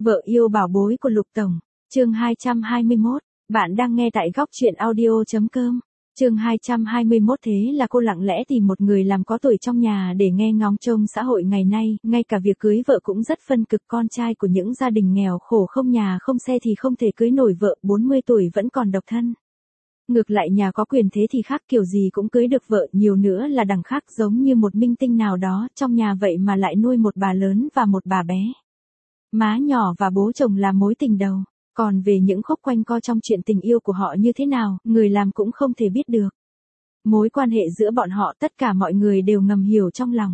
Vợ yêu bảo bối của Lục Tổng, chương 221, bạn đang nghe tại góc truyện audio.com. Chương 221 thế là cô lặng lẽ tìm một người làm có tuổi trong nhà để nghe ngóng trông xã hội ngày nay, ngay cả việc cưới vợ cũng rất phân cực, con trai của những gia đình nghèo khổ không nhà không xe thì không thể cưới nổi vợ, 40 tuổi vẫn còn độc thân. Ngược lại nhà có quyền thế thì khác, kiểu gì cũng cưới được vợ, nhiều nữa là đằng khác, giống như một minh tinh nào đó trong nhà vậy mà lại nuôi một bà lớn và một bà bé. Má nhỏ và bố chồng là mối tình đầu, còn về những khúc quanh co trong chuyện tình yêu của họ như thế nào, người làm cũng không thể biết được. Mối quan hệ giữa bọn họ tất cả mọi người đều ngầm hiểu trong lòng.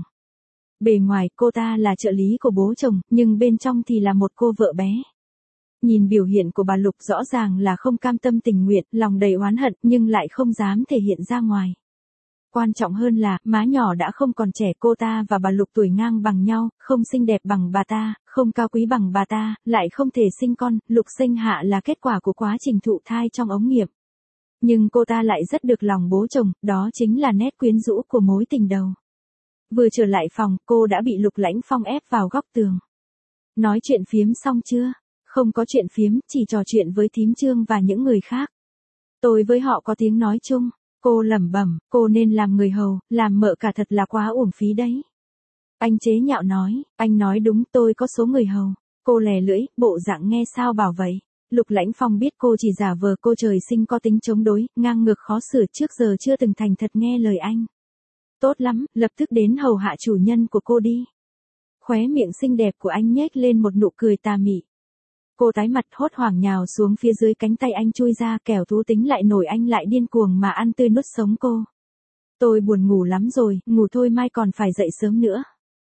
Bề ngoài cô ta là trợ lý của bố chồng, nhưng bên trong thì là một cô vợ bé. Nhìn biểu hiện của bà Lục rõ ràng là không cam tâm tình nguyện, lòng đầy oán hận nhưng lại không dám thể hiện ra ngoài. Quan trọng hơn là, má nhỏ đã không còn trẻ, cô ta và bà Lục tuổi ngang bằng nhau, không xinh đẹp bằng bà ta, không cao quý bằng bà ta, lại không thể sinh con, Lục sinh hạ là kết quả của quá trình thụ thai trong ống nghiệm. Nhưng cô ta lại rất được lòng bố chồng, đó chính là nét quyến rũ của mối tình đầu. Vừa trở lại phòng, cô đã bị Lục Lãnh Phong ép vào góc tường. Nói chuyện phiếm xong chưa? Không có chuyện phiếm, chỉ trò chuyện với thím Trương và những người khác. Tôi với họ có tiếng nói chung. Cô lẩm bẩm, cô nên làm người hầu, làm mợ cả thật là quá uổng phí đấy. Anh chế nhạo nói, anh nói đúng, tôi có số người hầu. Cô lè lưỡi, bộ dạng nghe sao bảo vậy. Lục Lãnh Phong biết cô chỉ giả vờ, cô trời sinh có tính chống đối, ngang ngược khó xử, trước giờ chưa từng thành thật nghe lời anh. Tốt lắm, lập tức đến hầu hạ chủ nhân của cô đi. Khóe miệng xinh đẹp của anh nhếch lên một nụ cười tà mị. Cô tái mặt hốt hoảng nhào xuống phía dưới, cánh tay anh chui ra, kẻo thú tính lại nổi, anh lại điên cuồng mà ăn tươi nuốt sống cô. Tôi buồn ngủ lắm rồi, ngủ thôi, mai còn phải dậy sớm nữa.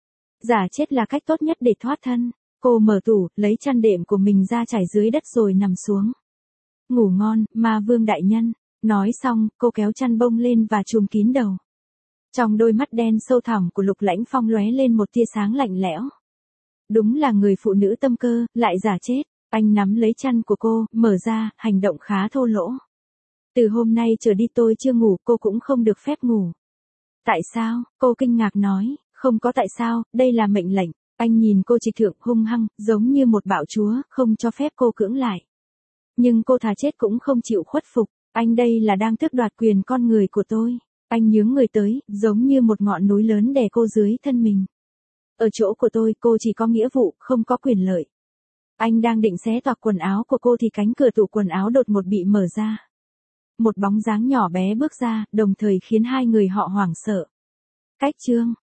Giả chết là cách tốt nhất để thoát thân. Cô mở tủ, lấy chăn đệm của mình ra trải dưới đất rồi nằm xuống. Ngủ ngon, ma vương đại nhân. Nói xong, cô kéo chăn bông lên và trùm kín đầu. Trong đôi mắt đen sâu thẳm của Lục Lãnh Phong lóe lên một tia sáng lạnh lẽo. Đúng là người phụ nữ tâm cơ, lại giả chết. Anh nắm lấy chăn của cô, mở ra, hành động khá thô lỗ. Từ hôm nay trở đi tôi chưa ngủ, cô cũng không được phép ngủ. Tại sao? Cô kinh ngạc nói, không có tại sao, đây là mệnh lệnh. Anh nhìn cô trịch thượng hung hăng, giống như một bạo chúa, không cho phép cô cưỡng lại. Nhưng cô thà chết cũng không chịu khuất phục, anh đây là đang tước đoạt quyền con người của tôi. Anh nhướng người tới, giống như một ngọn núi lớn đè cô dưới thân mình. Ở chỗ của tôi, cô chỉ có nghĩa vụ, không có quyền lợi. Anh đang định xé toạc quần áo của cô thì cánh cửa tủ quần áo đột ngột bị mở ra. Một bóng dáng nhỏ bé bước ra, đồng thời khiến hai người họ hoảng sợ. Cách Trương,